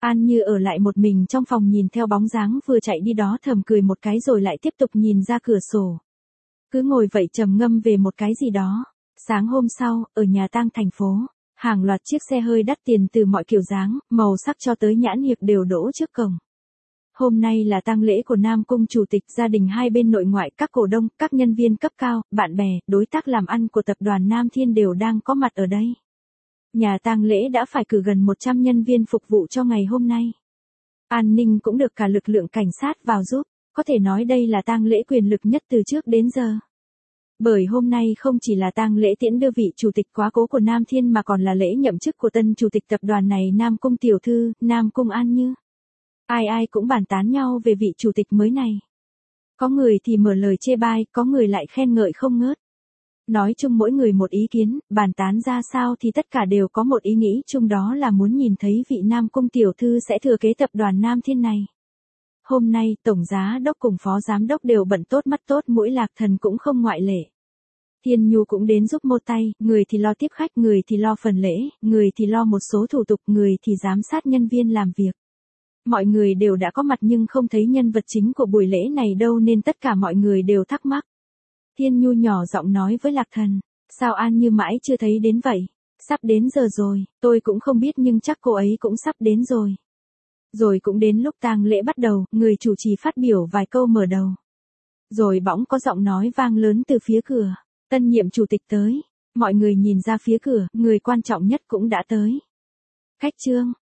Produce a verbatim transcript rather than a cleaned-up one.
An Như ở lại một mình trong phòng nhìn theo bóng dáng vừa chạy đi đó thầm cười một cái rồi lại tiếp tục nhìn ra cửa sổ. Cứ ngồi vậy trầm ngâm về một cái gì đó. Sáng hôm sau, ở nhà tang thành phố, hàng loạt chiếc xe hơi đắt tiền từ mọi kiểu dáng, màu sắc cho tới nhãn hiệu đều đỗ trước cổng. Hôm nay là tang lễ của Nam Cung Chủ tịch, gia đình hai bên nội ngoại, các cổ đông, các nhân viên cấp cao, bạn bè, đối tác làm ăn của tập đoàn Nam Thiên đều đang có mặt ở đây. Nhà tang lễ đã phải cử gần một trăm nhân viên phục vụ cho ngày hôm nay. An ninh cũng được cả lực lượng cảnh sát vào giúp, có thể nói đây là tang lễ quyền lực nhất từ trước đến giờ. Bởi hôm nay không chỉ là tang lễ tiễn đưa vị chủ tịch quá cố của Nam Thiên mà còn là lễ nhậm chức của tân chủ tịch tập đoàn này, Nam Cung tiểu thư, Nam Cung An Như. Ai ai cũng bàn tán nhau về vị chủ tịch mới này. Có người thì mở lời chê bai, có người lại khen ngợi không ngớt. Nói chung mỗi người một ý kiến, bàn tán ra sao thì tất cả đều có một ý nghĩ chung, đó là muốn nhìn thấy vị Nam Cung tiểu thư sẽ thừa kế tập đoàn Nam Thiên này. Hôm nay, tổng giá đốc cùng phó giám đốc đều bận tốt mắt tốt mũi, Lạc Thần cũng không ngoại lệ. Thiên Nhu cũng đến giúp một tay, người thì lo tiếp khách, người thì lo phần lễ, người thì lo một số thủ tục, người thì giám sát nhân viên làm việc. Mọi người đều đã có mặt nhưng không thấy nhân vật chính của buổi lễ này đâu nên tất cả mọi người đều thắc mắc. Thiên Nhu nhỏ giọng nói với Lạc Thần, sao An Như mãi chưa thấy đến vậy? Sắp đến giờ rồi, tôi cũng không biết nhưng chắc cô ấy cũng sắp đến rồi. Rồi cũng đến lúc tang lễ bắt đầu, người chủ trì phát biểu vài câu mở đầu. Rồi bỗng có giọng nói vang lớn từ phía cửa, tân nhiệm chủ tịch tới. Mọi người nhìn ra phía cửa, người quan trọng nhất cũng đã tới. Khách Trương,